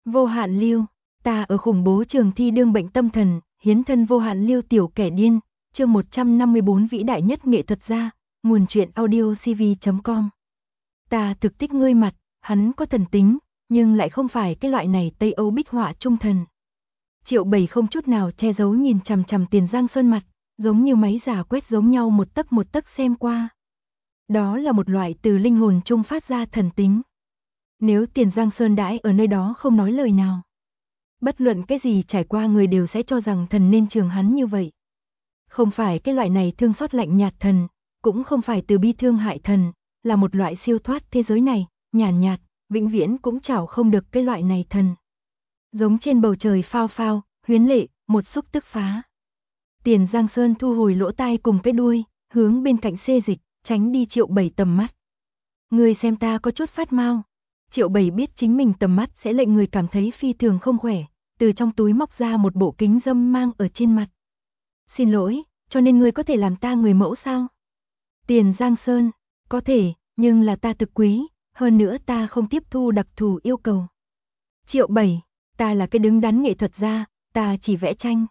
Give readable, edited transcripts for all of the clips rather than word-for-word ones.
Vô hạn lưu, ta ở khủng bố trường thi đương bệnh tâm thần, hiến thân vô hạn lưu tiểu kẻ điên, chương 154 vĩ đại nhất nghệ thuật gia, nguồn truyện audiocv.com. Ta thực thích ngươi mặt, hắn có thần tính, nhưng lại không phải cái loại này Tây Âu bích họa trung thần. Triệu Bảy không chút nào che giấu nhìn chằm chằm Tiền Giang Sơn mặt, giống như máy giả quét giống nhau một tấc xem qua. Đó là một loại từ linh hồn trung phát ra thần tính. Nếu Tiền Giang Sơn đãi ở nơi đó không nói lời nào, bất luận cái gì trải qua người đều sẽ cho rằng thần nên trường hắn như vậy. Không phải cái loại này thương xót lạnh nhạt thần, cũng không phải từ bi thương hại thần, là một loại siêu thoát thế giới này, nhàn nhạt, vĩnh viễn cũng chảo không được cái loại này thần. Giống trên bầu trời phao phao, huyến lệ, một xúc tức phá. Tiền Giang Sơn thu hồi lỗ tai cùng cái đuôi, hướng bên cạnh xê dịch, tránh đi Triệu Bảy tầm mắt. Người xem ta có chút phát mau. Triệu Bảy biết chính mình tầm mắt sẽ lệnh người cảm thấy phi thường không khỏe, từ trong túi móc ra một bộ kính dâm mang ở trên mặt. Xin lỗi, cho nên ngươi có thể làm ta người mẫu sao? Tiền Giang Sơn, có thể, nhưng là ta thực quý, hơn nữa ta không tiếp thu đặc thù yêu cầu. Triệu Bảy, ta là cái đứng đắn nghệ thuật gia, ta chỉ vẽ tranh.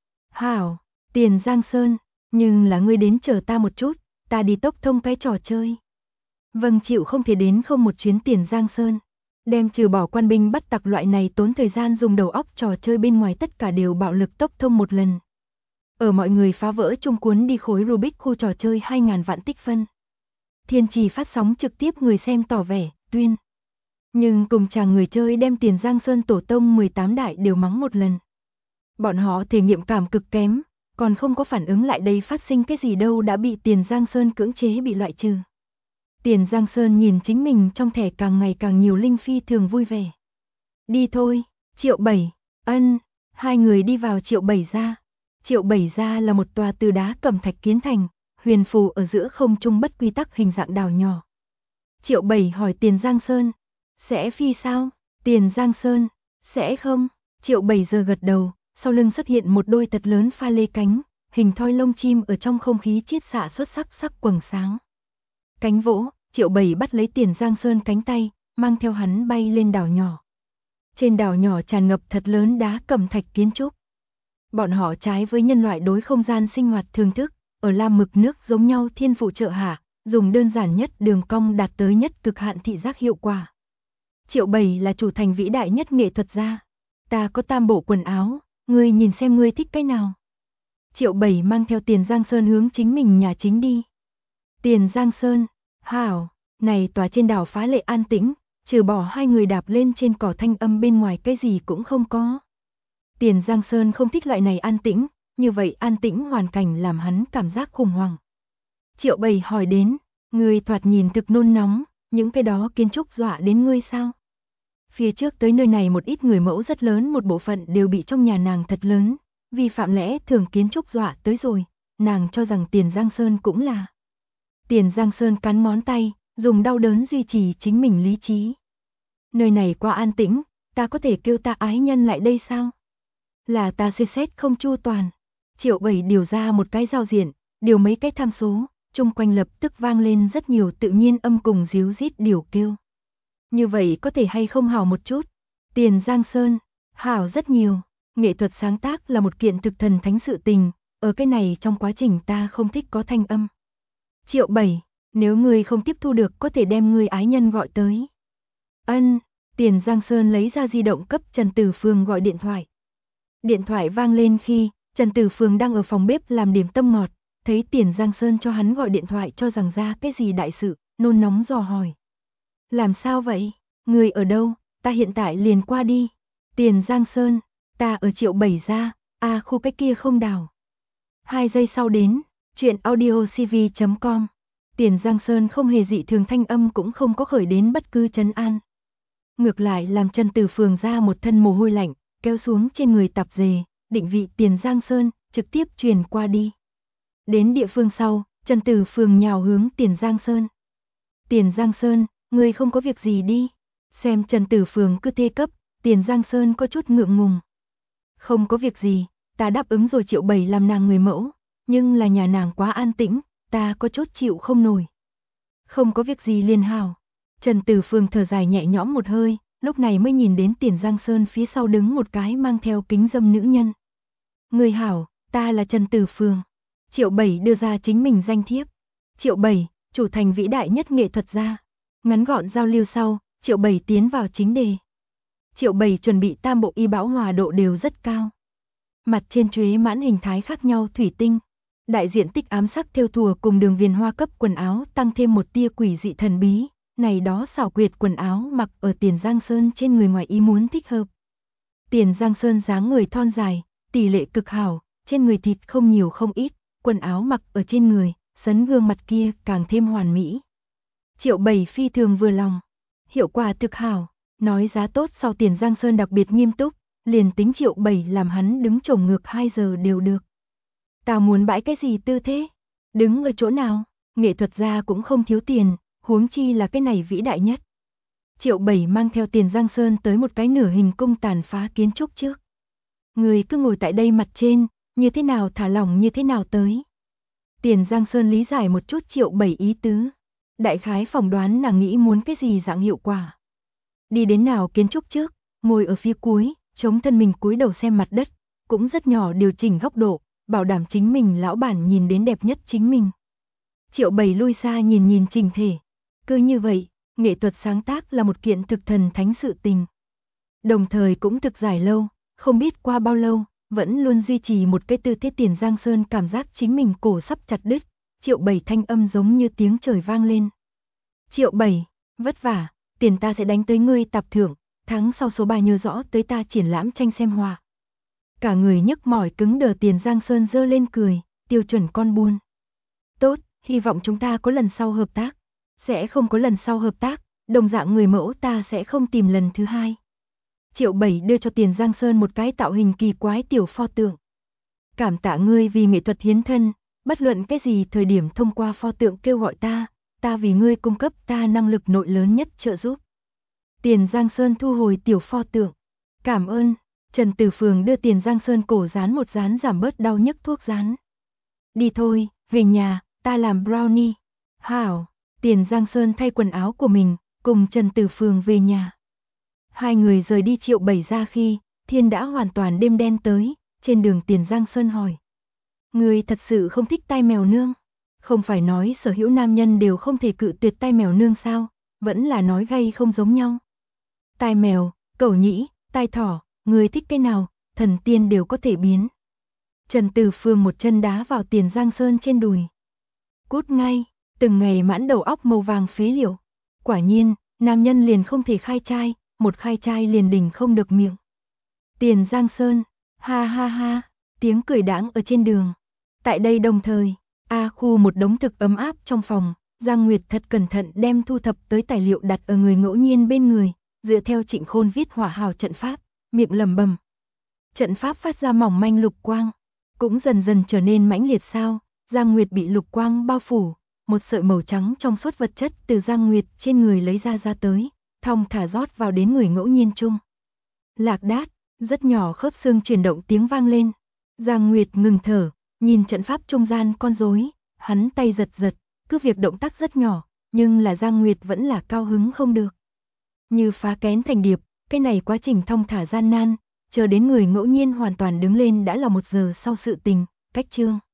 Hảo, Tiền Giang Sơn, nhưng là ngươi đến chờ ta một chút, ta đi tốc thông cái trò chơi. Vâng, chịu không thể đến không một chuyến Tiền Giang Sơn. Đem trừ bỏ quan binh bắt tặc loại này tốn thời gian dùng đầu óc trò chơi bên ngoài tất cả đều bạo lực tốc thông một lần. Ở mọi người phá vỡ chung cuốn đi khối Rubik khu trò chơi 2.000 vạn tích phân. Thiên Trì phát sóng trực tiếp người xem tỏ vẻ, tuyên. Nhưng cùng chàng người chơi đem Tiền Giang Sơn tổ tông 18 đại đều mắng một lần. Bọn họ thể nghiệm cảm cực kém, còn không có phản ứng lại đây phát sinh cái gì đâu đã bị Tiền Giang Sơn cưỡng chế bị loại trừ. Tiền Giang Sơn nhìn chính mình trong thẻ càng ngày càng nhiều linh phi thường vui vẻ. Đi thôi, Triệu Bảy, ân, hai người đi vào Triệu Bảy gia. Triệu Bảy gia là một tòa từ đá cẩm thạch kiến thành, huyền phù ở giữa không trung bất quy tắc hình dạng đảo nhỏ. Triệu Bảy hỏi Tiền Giang Sơn, sẽ phi sao? Tiền Giang Sơn, sẽ không? Triệu Bảy giờ gật đầu, sau lưng xuất hiện một đôi thật lớn pha lê cánh, hình thoi lông chim ở trong không khí chiết xạ xuất sắc quầng sáng. Cánh vỗ, Triệu Bảy bắt lấy Tiền Giang Sơn cánh tay, mang theo hắn bay lên đảo nhỏ. Trên đảo nhỏ tràn ngập thật lớn đá cẩm thạch kiến trúc. Bọn họ trái với nhân loại đối không gian sinh hoạt thường thức, ở lam mực nước giống nhau thiên phụ trợ hạ, dùng đơn giản nhất đường cong đạt tới nhất cực hạn thị giác hiệu quả. Triệu Bảy là chủ thành vĩ đại nhất nghệ thuật gia. Ta có tam bộ quần áo, ngươi nhìn xem ngươi thích cái nào. Triệu Bảy mang theo Tiền Giang Sơn hướng chính mình nhà chính đi. Tiền Giang Sơn, hảo, này tòa trên đảo phá lệ an tĩnh, trừ bỏ hai người đạp lên trên cỏ thanh âm bên ngoài cái gì cũng không có. Tiền Giang Sơn không thích loại này an tĩnh, như vậy an tĩnh hoàn cảnh làm hắn cảm giác khủng hoảng. Triệu Bảy hỏi đến, ngươi thoạt nhìn thực nôn nóng, những cái đó kiến trúc dọa đến ngươi sao? Phía trước tới nơi này một ít người mẫu rất lớn một bộ phận đều bị trong nhà nàng thật lớn, vi phạm lẽ thường kiến trúc dọa tới rồi, nàng cho rằng Tiền Giang Sơn cũng là. Tiền Giang Sơn cắn ngón tay, dùng đau đớn duy trì chính mình lý trí. Nơi này quá an tĩnh, ta có thể kêu ta ái nhân lại đây sao? Là ta suy xét không chu toàn. Triệu Bảy điều ra một cái giao diện, điều mấy cái tham số, chung quanh lập tức vang lên rất nhiều tự nhiên âm cùng díu rít điều kêu. Như vậy có thể hay không hảo một chút? Tiền Giang Sơn, hảo rất nhiều. Nghệ thuật sáng tác là một kiện thực thần thánh sự tình, ở cái này trong quá trình ta không thích có thanh âm. Triệu Bảy, nếu ngươi không tiếp thu được có thể đem ngươi ái nhân gọi tới. Ân, Tiền Giang Sơn lấy ra di động cấp Trần Tử Phương gọi điện thoại. Điện thoại vang lên khi Trần Tử Phương đang ở phòng bếp làm điểm tâm ngọt, thấy Tiền Giang Sơn cho hắn gọi điện thoại cho rằng ra cái gì đại sự, nôn nóng dò hỏi. Làm sao vậy? Người ở đâu? Ta hiện tại liền qua đi. Tiền Giang Sơn, ta ở Triệu Bảy gia, khu cái kia không đảo. 2 giây sau đến, chuyện audiocv.com. Tiền Giang Sơn không hề dị thường thanh âm cũng không có khởi đến bất cứ trấn an. Ngược lại làm Trần Tử Phương ra một thân mồ hôi lạnh, kéo xuống trên người tạp dề, định vị Tiền Giang Sơn, trực tiếp truyền qua đi. Đến địa phương sau, Trần Tử Phương nhào hướng Tiền Giang Sơn. Tiền Giang Sơn, ngươi không có việc gì đi. Xem Trần Tử Phương cứ thê cấp, Tiền Giang Sơn có chút ngượng ngùng. Không có việc gì, ta đáp ứng rồi Triệu Bảy làm nàng người mẫu, nhưng là nhà nàng quá an tĩnh, ta có chút chịu không nổi. Không có việc gì liền hảo. Trần Tử Phương thở dài nhẹ nhõm một hơi, lúc này mới nhìn đến Tiền Giang Sơn phía sau đứng một cái mang theo kính dâm nữ nhân. Người hảo, ta là Trần Tử Phường. Triệu Bảy đưa ra chính mình danh thiếp. Triệu Bảy, chủ thành vĩ đại nhất nghệ thuật gia. Ngắn gọn giao lưu sau, Triệu Bảy tiến vào chính đề. Triệu Bảy chuẩn bị tam bộ y bão hòa độ đều rất cao. Mặt trên chuế mãn hình thái khác nhau thủy tinh. Đại diện tích ám sắc thêu thùa cùng đường viền hoa cấp quần áo tăng thêm một tia quỷ dị thần bí. Này đó xảo quyệt quần áo mặc ở Tiền Giang Sơn trên người ngoài ý muốn thích hợp. Tiền Giang Sơn dáng người thon dài, tỷ lệ cực hảo, trên người thịt không nhiều không ít, quần áo mặc ở trên người, sấn gương mặt kia càng thêm hoàn mỹ. Triệu Bảy phi thường vừa lòng, hiệu quả thực hảo, nói giá tốt sau Tiền Giang Sơn đặc biệt nghiêm túc, liền tính Triệu Bảy làm hắn đứng chổng ngược 2 giờ đều được. Tao muốn bãi cái gì tư thế? Đứng ở chỗ nào? Nghệ thuật gia cũng không thiếu tiền, huống chi là cái này vĩ đại nhất. Triệu Bảy mang theo Tiền Giang Sơn tới một cái nửa hình cung tàn phá kiến trúc trước. Người cứ ngồi tại đây mặt trên, như thế nào thả lỏng như thế nào tới. Tiền Giang Sơn lý giải một chút Triệu Bảy ý tứ. Đại khái phỏng đoán nàng nghĩ muốn cái gì dạng hiệu quả. Đi đến nào kiến trúc trước, ngồi ở phía cuối, chống thân mình cúi đầu xem mặt đất, cũng rất nhỏ điều chỉnh góc độ, bảo đảm chính mình lão bản nhìn đến đẹp nhất chính mình. Triệu Bảy lui xa nhìn nhìn trình thể. Cứ như vậy, nghệ thuật sáng tác là một kiện thực thần thánh sự tình. Đồng thời cũng thực dài lâu, không biết qua bao lâu, vẫn luôn duy trì một cái tư thế. Tiền Giang Sơn cảm giác chính mình cổ sắp chặt đứt. Triệu Bảy thanh âm giống như tiếng trời vang lên. Triệu Bảy, vất vả, tiền ta sẽ đánh tới ngươi tạp thưởng, tháng sau số 3 nhớ rõ tới ta triển lãm tranh xem họa. Cả người nhức mỏi cứng đờ. Tiền Giang Sơn giơ lên cười, tiêu chuẩn con buôn. Tốt, hy vọng chúng ta có lần sau hợp tác. Sẽ không có lần sau hợp tác, đồng dạng người mẫu ta sẽ không tìm lần thứ hai. Triệu Bảy đưa cho Tiền Giang Sơn một cái tạo hình kỳ quái tiểu pho tượng. Cảm tạ ngươi vì nghệ thuật hiến thân, bất luận cái gì thời điểm thông qua pho tượng kêu gọi ta vì ngươi cung cấp ta năng lực nội lớn nhất trợ giúp. Tiền Giang Sơn thu hồi tiểu pho tượng. Cảm ơn. Trần Tử Phường đưa Tiền Giang Sơn cổ dán một dán giảm bớt đau nhức thuốc dán. Đi thôi, về nhà, ta làm brownie. Hảo. Tiền Giang Sơn thay quần áo của mình, cùng Trần Tử Phường về nhà. Hai người rời đi Triệu Bảy ra khi, thiên đã hoàn toàn đêm đen tới, trên đường Tiền Giang Sơn hỏi. Người thật sự không thích tai mèo nương? Không phải nói sở hữu nam nhân đều không thể cự tuyệt tai mèo nương sao, vẫn là nói gay không giống nhau. Tai mèo, cẩu nhĩ, tai thỏ, người thích cái nào, thần tiên đều có thể biến. Trần Tử Phường một chân đá vào Tiền Giang Sơn trên đùi. Cút ngay. Từng ngày mãn đầu óc màu vàng phế liệu. Quả nhiên, nam nhân liền không thể khai trai, một khai trai liền đình không được miệng. Tiền Giang Sơn, ha ha ha, tiếng cười đãng ở trên đường. Tại đây đồng thời, khu một đống thực ấm áp trong phòng, Giang Nguyệt thật cẩn thận đem thu thập tới tài liệu đặt ở người ngẫu nhiên bên người, dựa theo Trịnh Khôn viết hỏa hào trận pháp, miệng lẩm bẩm. Trận pháp phát ra mỏng manh lục quang, cũng dần dần trở nên mãnh liệt sao, Giang Nguyệt bị lục quang bao phủ. Một sợi màu trắng trong suốt vật chất từ Giang Nguyệt trên người lấy ra tới, thong thả rót vào đến người ngẫu nhiên chung. Lạc đát, rất nhỏ khớp xương chuyển động tiếng vang lên. Giang Nguyệt ngừng thở, nhìn trận pháp trung gian con rối, hắn tay giật giật, cứ việc động tác rất nhỏ, nhưng là Giang Nguyệt vẫn là cao hứng không được. Như phá kén thành điệp, cái này quá trình thong thả gian nan, chờ đến người ngẫu nhiên hoàn toàn đứng lên đã là 1 giờ sau sự tình, cách chương.